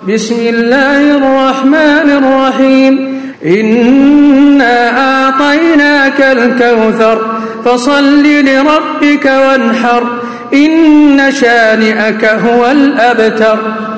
بسم الله الرحمن الرحيم إنا أعطيناك الكوثر فصل لربك وانحر إن شانئك هو الأبتر.